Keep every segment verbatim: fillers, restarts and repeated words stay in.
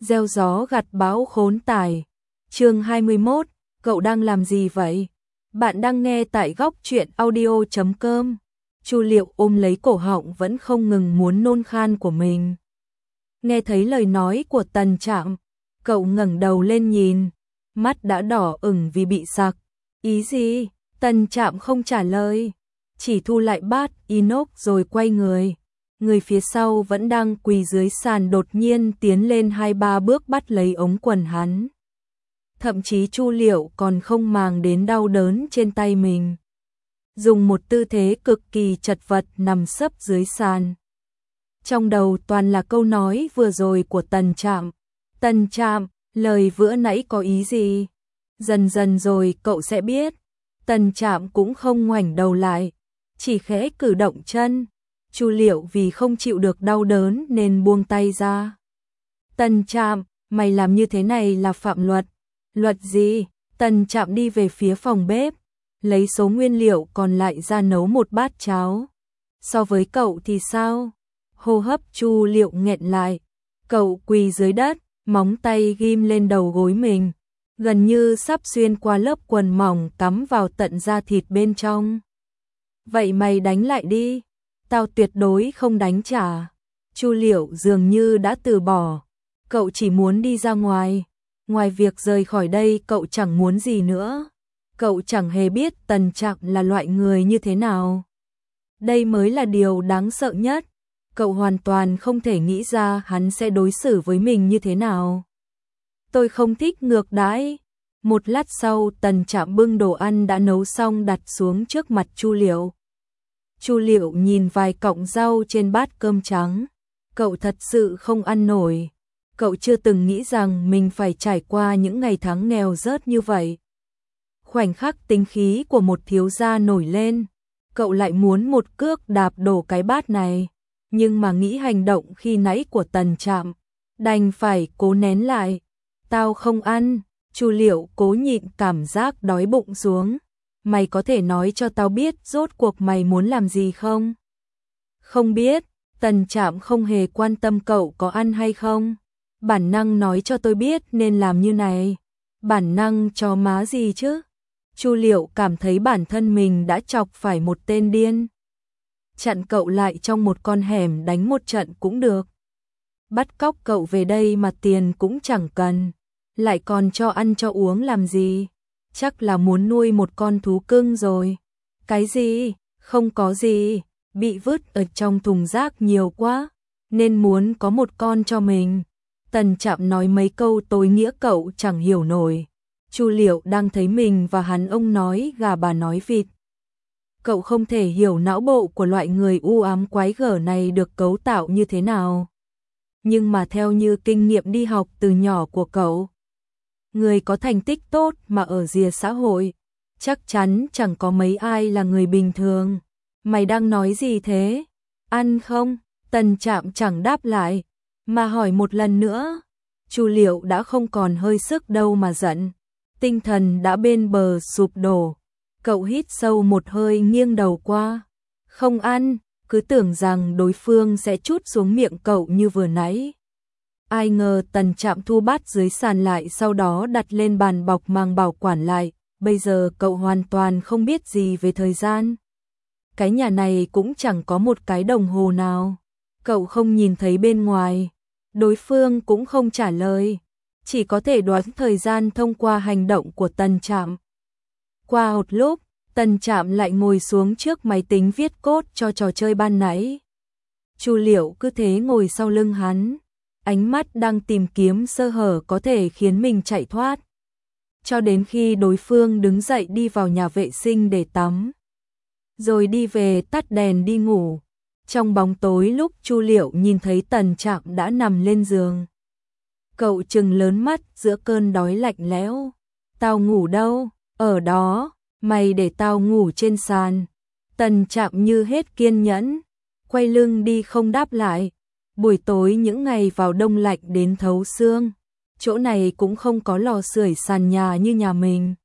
Gieo gió gặt bão khốn tải. Chương hai mươi mốt, cậu đang làm gì vậy? Bạn đang nghe tại góc truyện audio chấm com. Chu Liệu ôm lấy cổ họng vẫn không ngừng muốn nôn khan của mình. Nghe thấy lời nói của Tần Trạm, cậu ngẩng đầu lên nhìn, mắt đã đỏ ửng vì bị sặc. Ý gì? Tần Trạm không trả lời, chỉ thu lại bát inox rồi quay người. Người phía sau vẫn đang quỳ dưới sàn đột nhiên tiến lên hai ba bước bắt lấy ống quần hắn. Thậm chí Chu Liệu còn không màng đến đau đớn trên tay mình. Dùng một tư thế cực kỳ chật vật nằm sấp dưới sàn. Trong đầu toàn là câu nói vừa rồi của Tần Trạm. Tần Trạm, lời vừa nãy có ý gì? Dần dần rồi cậu sẽ biết. Tần Trạm cũng không ngoảnh đầu lại, chỉ khẽ cử động chân. Chu Liệu vì không chịu được đau đớn nên buông tay ra. Tần Trạm, mày làm như thế này là phạm luật. Luật gì? Tần Trạm đi về phía phòng bếp, lấy số nguyên liệu còn lại ra nấu một bát cháo. So với cậu thì sao? Hô hấp Chu Liệu nghẹn lại. Cậu quỳ dưới đất, móng tay ghim lên đầu gối mình, gần như sắp xuyên qua lớp quần mỏng cắm vào tận da thịt bên trong. Vậy mày đánh lại đi. Tao tuyệt đối không đánh trả. Chu Liệu dường như đã từ bỏ. Cậu chỉ muốn đi ra ngoài. Ngoài việc rời khỏi đây cậu chẳng muốn gì nữa. Cậu chẳng hề biết Tần Trạm là loại người như thế nào. Đây mới là điều đáng sợ nhất. Cậu hoàn toàn không thể nghĩ ra hắn sẽ đối xử với mình như thế nào. Tôi không thích ngược đãi. Một lát sau Tần Trạm bưng đồ ăn đã nấu xong đặt xuống trước mặt Chu Liệu. Chu Liệu nhìn vài cọng rau trên bát cơm trắng. Cậu thật sự không ăn nổi. Cậu chưa từng nghĩ rằng mình phải trải qua những ngày tháng nghèo rớt như vậy. Khoảnh khắc tính khí của một thiếu gia nổi lên. Cậu lại muốn một cước đạp đổ cái bát này. Nhưng mà nghĩ hành động khi nãy của Tần Trạm, đành phải cố nén lại. Tao không ăn. Chu Liệu cố nhịn cảm giác đói bụng xuống. Mày có thể nói cho tao biết rốt cuộc mày muốn làm gì không? Không biết. Tần Trạm không hề quan tâm cậu có ăn hay không. Bản năng nói cho tôi biết nên làm như này. Bản năng cho má gì chứ? Chu Liệu cảm thấy bản thân mình đã chọc phải một tên điên. Chặn cậu lại trong một con hẻm đánh một trận cũng được. Bắt cóc cậu về đây mà tiền cũng chẳng cần. Lại còn cho ăn cho uống làm gì? Chắc là muốn nuôi một con thú cưng rồi. Cái gì? Không có gì. Bị vứt ở trong thùng rác nhiều quá, nên muốn có một con cho mình. Tần Trạm nói mấy câu tối nghĩa cậu chẳng hiểu nổi. Chu Liệu đang thấy mình và hắn ông nói gà bà nói vịt. Cậu không thể hiểu não bộ của loại người u ám quái gở này được cấu tạo như thế nào. Nhưng mà theo như kinh nghiệm đi học từ nhỏ của cậu, người có thành tích tốt mà ở rìa xã hội, chắc chắn chẳng có mấy ai là người bình thường. Mày đang nói gì thế? Ăn không? Tần Trạm chẳng đáp lại, mà hỏi một lần nữa. Chu Liệu đã không còn hơi sức đâu mà giận. Tinh thần đã bên bờ sụp đổ. Cậu hít sâu một hơi nghiêng đầu qua. Không ăn, cứ tưởng rằng đối phương sẽ trút xuống miệng cậu như vừa nãy. Ai ngờ Tần Trạm thu bát dưới sàn lại sau đó đặt lên bàn bọc mang bảo quản lại. Bây giờ cậu hoàn toàn không biết gì về thời gian. Cái nhà này cũng chẳng có một cái đồng hồ nào. Cậu không nhìn thấy bên ngoài. Đối phương cũng không trả lời. Chỉ có thể đoán thời gian thông qua hành động của Tần Trạm. Qua một lúc, Tần Trạm lại ngồi xuống trước máy tính viết code cho trò chơi ban nãy. Chu Liệu cứ thế ngồi sau lưng hắn. Ánh mắt đang tìm kiếm sơ hở có thể khiến mình chạy thoát. Cho đến khi đối phương đứng dậy đi vào nhà vệ sinh để tắm. Rồi đi về tắt đèn đi ngủ. Trong bóng tối lúc Chu Liệu nhìn thấy Tần Trạm đã nằm lên giường. Cậu trừng lớn mắt giữa cơn đói lạnh lẽo. Tao ngủ đâu? Ở đó. Mày để tao ngủ trên sàn. Tần Trạm như hết kiên nhẫn, quay lưng đi không đáp lại. Buổi tối những ngày vào đông lạnh đến thấu xương. Chỗ này cũng không có lò sưởi sàn nhà như nhà mình.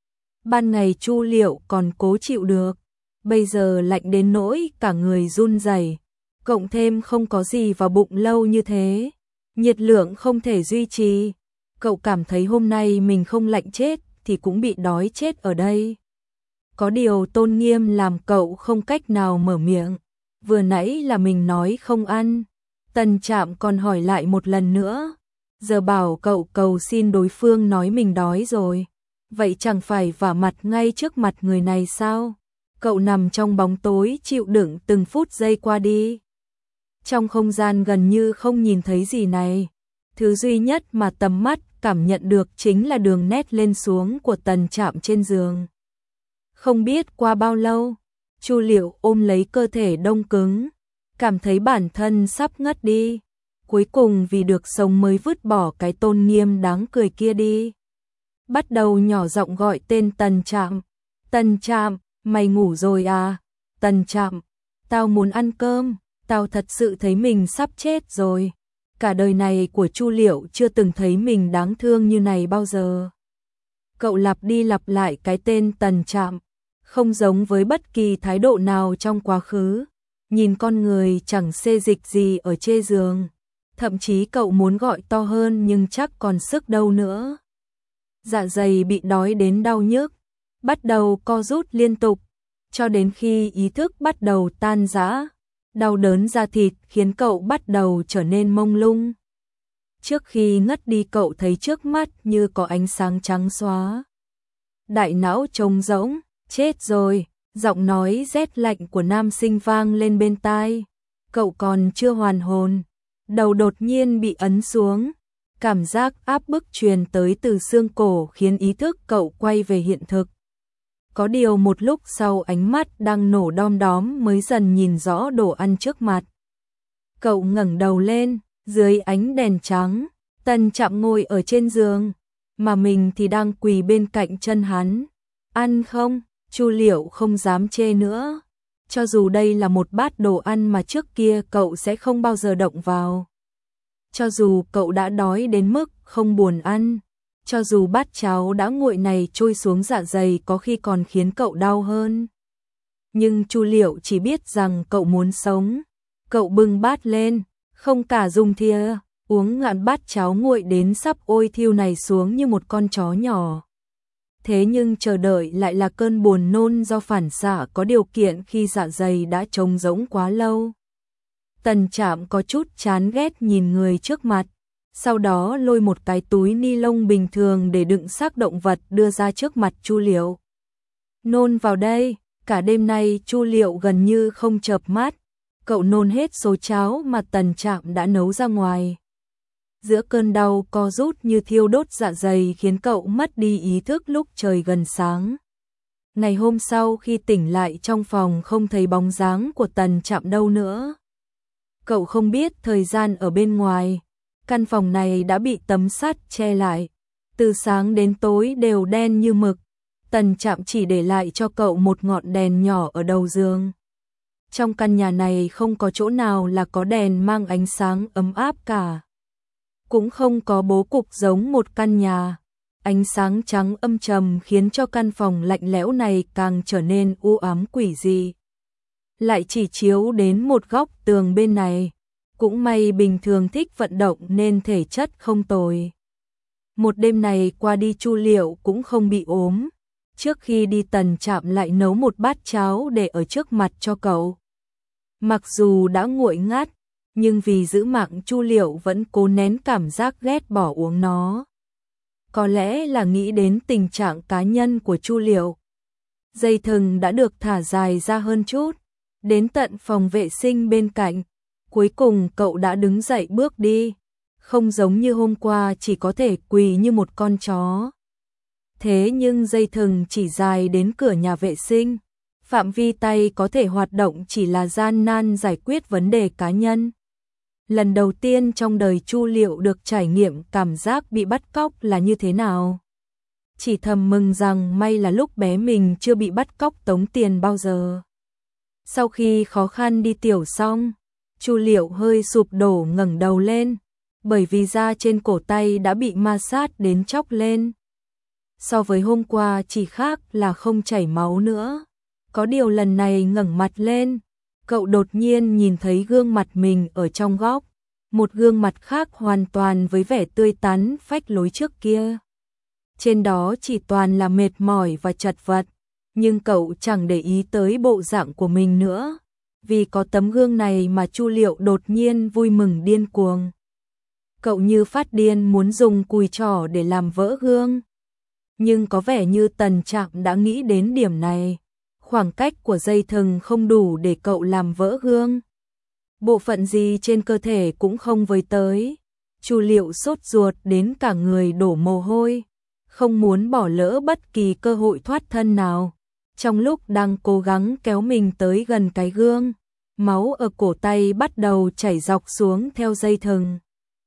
Ban ngày Chu Liệu còn cố chịu được. Bây giờ lạnh đến nỗi cả người run rẩy, cộng thêm không có gì vào bụng lâu như thế. nhiệt lượng không thể duy trì. Cậu cảm thấy hôm nay mình không lạnh chết thì cũng bị đói chết ở đây. Có điều tôn nghiêm làm cậu không cách nào mở miệng. Vừa nãy là mình nói không ăn. Tần Trạm còn hỏi lại một lần nữa. Giờ bảo cậu cầu xin đối phương nói mình đói rồi. Vậy chẳng phải vả mặt ngay trước mặt người này sao? Cậu nằm trong bóng tối chịu đựng từng phút giây qua đi. Trong không gian gần như không nhìn thấy gì này. Thứ duy nhất mà tầm mắt cảm nhận được chính là đường nét lên xuống của Tần Trạm trên giường. Không biết qua bao lâu, Chu Liệu ôm lấy cơ thể đông cứng, cảm thấy bản thân sắp ngất đi. Cuối cùng vì được sống mới vứt bỏ cái tôn nghiêm đáng cười kia đi. Bắt đầu nhỏ giọng gọi tên Tần Trạm. Tần Trạm, mày ngủ rồi à? Tần Trạm, tao muốn ăn cơm, tao thật sự thấy mình sắp chết rồi. Cả đời này của Chu Liệu chưa từng thấy mình đáng thương như này bao giờ. Cậu lặp đi lặp lại cái tên Tần Trạm, không giống với bất kỳ thái độ nào trong quá khứ. Nhìn con người chẳng xê dịch gì ở trên giường. Thậm chí cậu muốn gọi to hơn nhưng chắc còn sức đâu nữa. Dạ dày bị đói đến đau nhức, bắt đầu co rút liên tục, cho đến khi ý thức bắt đầu tan rã. Đau đớn da thịt khiến cậu bắt đầu trở nên mông lung. Trước khi ngất đi cậu thấy trước mắt như có ánh sáng trắng xóa. Đại não trống rỗng, chết rồi, giọng nói rét lạnh của nam sinh vang lên bên tai. Cậu còn chưa hoàn hồn, đầu đột nhiên bị ấn xuống. Cảm giác áp bức truyền tới từ xương cổ khiến ý thức cậu quay về hiện thực. Có điều một lúc sau ánh mắt đang nổ đom đóm mới dần nhìn rõ đồ ăn trước mặt. Cậu ngẩng đầu lên, dưới ánh đèn trắng, Tần Trạm ngồi ở trên giường, mà mình thì đang quỳ bên cạnh chân hắn. Ăn không? Chu Liệu không dám chê nữa. Cho dù đây là một bát đồ ăn mà trước kia cậu sẽ không bao giờ động vào. Cho dù cậu đã đói đến mức không buồn ăn. Cho dù bát cháo đã nguội này trôi xuống dạ dày có khi còn khiến cậu đau hơn. Nhưng Chu Liệu chỉ biết rằng cậu muốn sống. Cậu bưng bát lên, không cả dùng thìa, uống ngạn bát cháo nguội đến sắp ôi thiêu này xuống như một con chó nhỏ. Thế nhưng chờ đợi lại là cơn buồn nôn do phản xạ có điều kiện khi dạ dày đã trống rỗng quá lâu. Tần Trạm có chút chán ghét nhìn người trước mặt. Sau đó lôi một cái túi ni lông bình thường để đựng xác động vật đưa ra trước mặt Chu Liệu. Nôn vào đây, cả đêm nay Chu Liệu gần như không chợp mắt. Cậu nôn hết số cháo mà Tần Trạm đã nấu ra ngoài. Giữa cơn đau co rút như thiêu đốt dạ dày khiến cậu mất đi ý thức lúc trời gần sáng. Ngày hôm sau khi tỉnh lại trong phòng không thấy bóng dáng của Tần Trạm đâu nữa. Cậu không biết thời gian ở bên ngoài. Căn phòng này đã bị tấm sắt che lại, từ sáng đến tối đều đen như mực. Tần Trạm chỉ để lại cho cậu một ngọn đèn nhỏ ở đầu giường. Trong căn nhà này không có chỗ nào là có đèn mang ánh sáng ấm áp cả. Cũng không có bố cục giống một căn nhà. Ánh sáng trắng âm trầm khiến cho căn phòng lạnh lẽo này càng trở nên u ám quỷ dị. Lại chỉ chiếu đến một góc tường bên này. Cũng may bình thường thích vận động nên thể chất không tồi. Một đêm này qua đi Chu Liệu cũng không bị ốm. Trước khi đi Tần Trạm lại nấu một bát cháo để ở trước mặt cho cậu. Mặc dù đã nguội ngắt, nhưng vì giữ mạng Chu Liệu vẫn cố nén cảm giác ghét bỏ uống nó. Có lẽ là nghĩ đến tình trạng cá nhân của Chu Liệu. Dây thừng đã được thả dài ra hơn chút, đến tận phòng vệ sinh bên cạnh. Cuối cùng cậu đã đứng dậy bước đi, không giống như hôm qua chỉ có thể quỳ như một con chó. Thế nhưng dây thừng chỉ dài đến cửa nhà vệ sinh, phạm vi tay có thể hoạt động chỉ là gian nan giải quyết vấn đề cá nhân. Lần đầu tiên trong đời Chu Liệu được trải nghiệm cảm giác bị bắt cóc là như thế nào. Chỉ thầm mừng rằng may là lúc bé mình chưa bị bắt cóc tống tiền bao giờ. Sau khi khó khăn đi tiểu xong, Chu Liệu hơi sụp đổ ngẩng đầu lên, bởi vì da trên cổ tay đã bị ma sát đến chóc lên. So với hôm qua chỉ khác là không chảy máu nữa. Có điều lần này ngẩng mặt lên, cậu đột nhiên nhìn thấy gương mặt mình ở trong góc. một gương mặt khác hoàn toàn với vẻ tươi tắn phách lối trước kia. Trên đó chỉ toàn là mệt mỏi và chật vật, nhưng cậu chẳng để ý tới bộ dạng của mình nữa. Vì có tấm gương này mà Chu Liệu đột nhiên vui mừng điên cuồng. Cậu như phát điên muốn dùng cùi trỏ để làm vỡ gương. Nhưng có vẻ như Tần Trạm đã nghĩ đến điểm này. Khoảng cách của dây thừng không đủ để cậu làm vỡ gương. Bộ phận gì trên cơ thể cũng không với tới. Chu Liệu sốt ruột đến cả người đổ mồ hôi, không muốn bỏ lỡ bất kỳ cơ hội thoát thân nào. Trong lúc đang cố gắng kéo mình tới gần cái gương, máu ở cổ tay bắt đầu chảy dọc xuống theo dây thừng.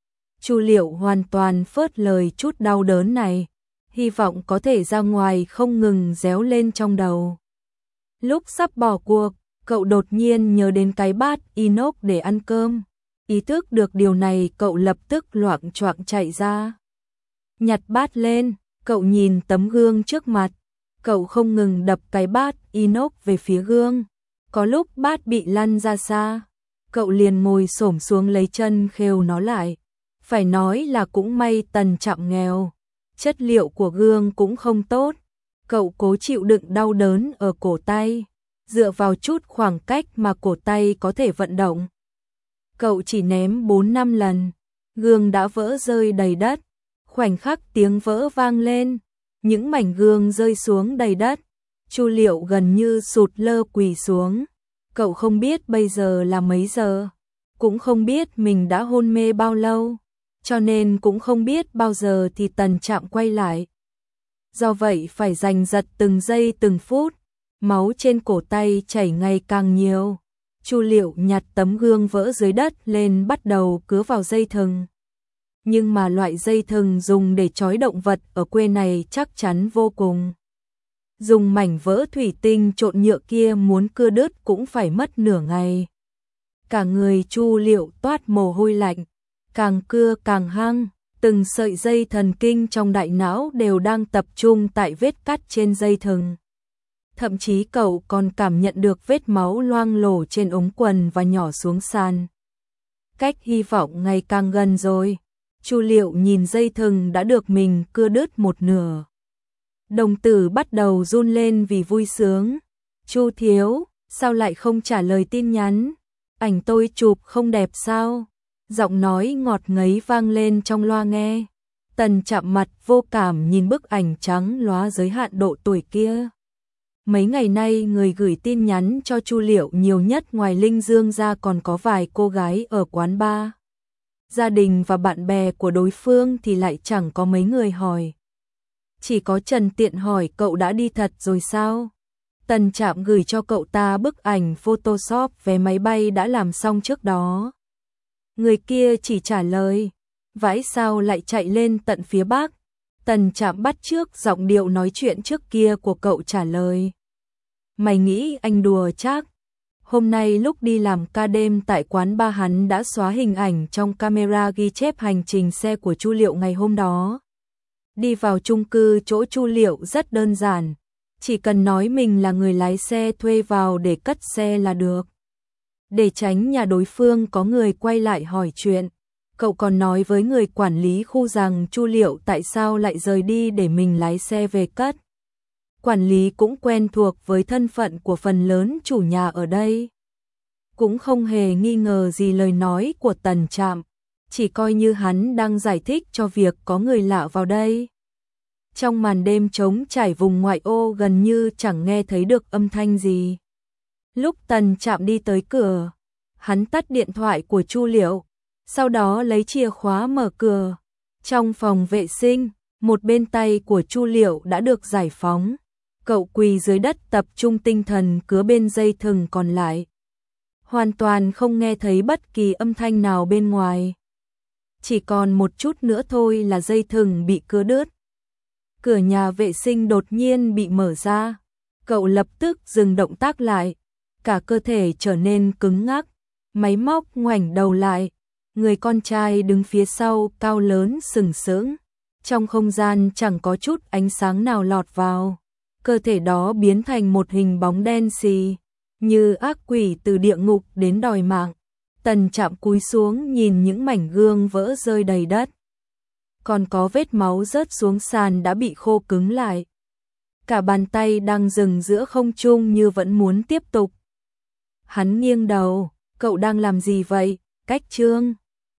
Chu Liệu hoàn toàn phớt lời chút đau đớn này, hy vọng có thể ra ngoài không ngừng réo lên trong đầu. Lúc sắp bỏ cuộc, cậu đột nhiên nhớ đến cái bát inox để ăn cơm. Ý thức được điều này, cậu lập tức loạng choạng chạy ra. Nhặt bát lên, cậu nhìn tấm gương trước mặt. Cậu không ngừng đập cái bát inox về phía gương. Có lúc bát bị lăn ra xa, cậu liền ngồi xổm xuống lấy chân khều nó lại. Phải nói là cũng may Tần Trạm nghèo, chất liệu của gương cũng không tốt. Cậu cố chịu đựng đau đớn ở cổ tay, dựa vào chút khoảng cách mà cổ tay có thể vận động. Cậu chỉ ném bốn năm lần, gương đã vỡ rơi đầy đất. Khoảnh khắc tiếng vỡ vang lên, những mảnh gương rơi xuống đầy đất. Chu Liệu gần như sụt lơ quỳ xuống. Cậu không biết bây giờ là mấy giờ, cũng không biết mình đã hôn mê bao lâu, cho nên cũng không biết bao giờ thì Tần Trạm quay lại. Do vậy phải giành giật từng giây từng phút, máu trên cổ tay chảy ngày càng nhiều. Chu Liệu nhặt tấm gương vỡ dưới đất lên bắt đầu cứa vào dây thừng. Nhưng mà loại dây thừng dùng để trói động vật ở quê này chắc chắn vô cùng. Dùng mảnh vỡ thủy tinh trộn nhựa kia muốn cưa đứt cũng phải mất nửa ngày. Cả người Chu Liệu toát mồ hôi lạnh, càng cưa càng hăng, từng sợi dây thần kinh trong đại não đều đang tập trung tại vết cắt trên dây thừng. Thậm chí cậu còn cảm nhận được vết máu loang lổ trên ống quần và nhỏ xuống sàn. Cách hy vọng ngày càng gần rồi. Chu Liệu nhìn dây thừng đã được mình cưa đứt một nửa. Đồng tử bắt đầu run lên vì vui sướng. Chu thiếu, sao lại không trả lời tin nhắn? Ảnh tôi chụp không đẹp sao? Giọng nói ngọt ngấy vang lên trong loa nghe. Tần Trạm mặt vô cảm nhìn bức ảnh trắng lóa giới hạn độ tuổi kia. Mấy ngày nay người gửi tin nhắn cho Chu Liệu nhiều nhất ngoài Linh Dương ra còn có vài cô gái ở quán bar. Gia đình và bạn bè của đối phương thì lại chẳng có mấy người hỏi. Chỉ có Trần Tiện hỏi cậu đã đi thật rồi sao? Tần Trạm gửi cho cậu ta bức ảnh Photoshop vé máy bay đã làm xong trước đó. Người kia chỉ trả lời, vãi sao lại chạy lên tận phía Bắc. Tần Trạm bắt chước giọng điệu nói chuyện trước kia của cậu trả lời. Mày nghĩ anh đùa chắc? Hôm nay lúc đi làm ca đêm tại quán bar hắn đã xóa hình ảnh trong camera ghi chép hành trình xe của Chu Liệu ngày hôm đó. Đi vào chung cư chỗ Chu Liệu rất đơn giản, chỉ cần nói mình là người lái xe thuê vào để cất xe là được. Để tránh nhà đối phương có người quay lại hỏi chuyện, cậu còn nói với người quản lý khu rằng Chu Liệu tại sao lại rời đi để mình lái xe về cất. Quản lý cũng quen thuộc với thân phận của phần lớn chủ nhà ở đây. Cũng không hề nghi ngờ gì lời nói của Tần Trạm, chỉ coi như hắn đang giải thích cho việc có người lạ vào đây. Trong màn đêm trống trải vùng ngoại ô gần như chẳng nghe thấy được âm thanh gì. Lúc Tần Trạm đi tới cửa, hắn tắt điện thoại của Chu Liệu, sau đó lấy chìa khóa mở cửa. Trong phòng vệ sinh, một bên tay của Chu Liệu đã được giải phóng. Cậu quỳ dưới đất tập trung tinh thần cứa bên dây thừng còn lại. Hoàn toàn không nghe thấy bất kỳ âm thanh nào bên ngoài. Chỉ còn một chút nữa thôi là dây thừng bị cưa đứt. Cửa nhà vệ sinh đột nhiên bị mở ra. Cậu lập tức dừng động tác lại. Cả cơ thể trở nên cứng ngắc. Máy móc ngoảnh đầu lại. Người con trai đứng phía sau cao lớn sừng sững. Trong không gian chẳng có chút ánh sáng nào lọt vào. Cơ thể đó biến thành một hình bóng đen xì, như ác quỷ từ địa ngục đến đòi mạng. Tần Trạm cúi xuống nhìn những mảnh gương vỡ rơi đầy đất. Còn có vết máu rớt xuống sàn đã bị khô cứng lại. Cả bàn tay đang dừng giữa không trung như vẫn muốn tiếp tục. Hắn nghiêng đầu, cậu đang làm gì vậy, Cách Trương?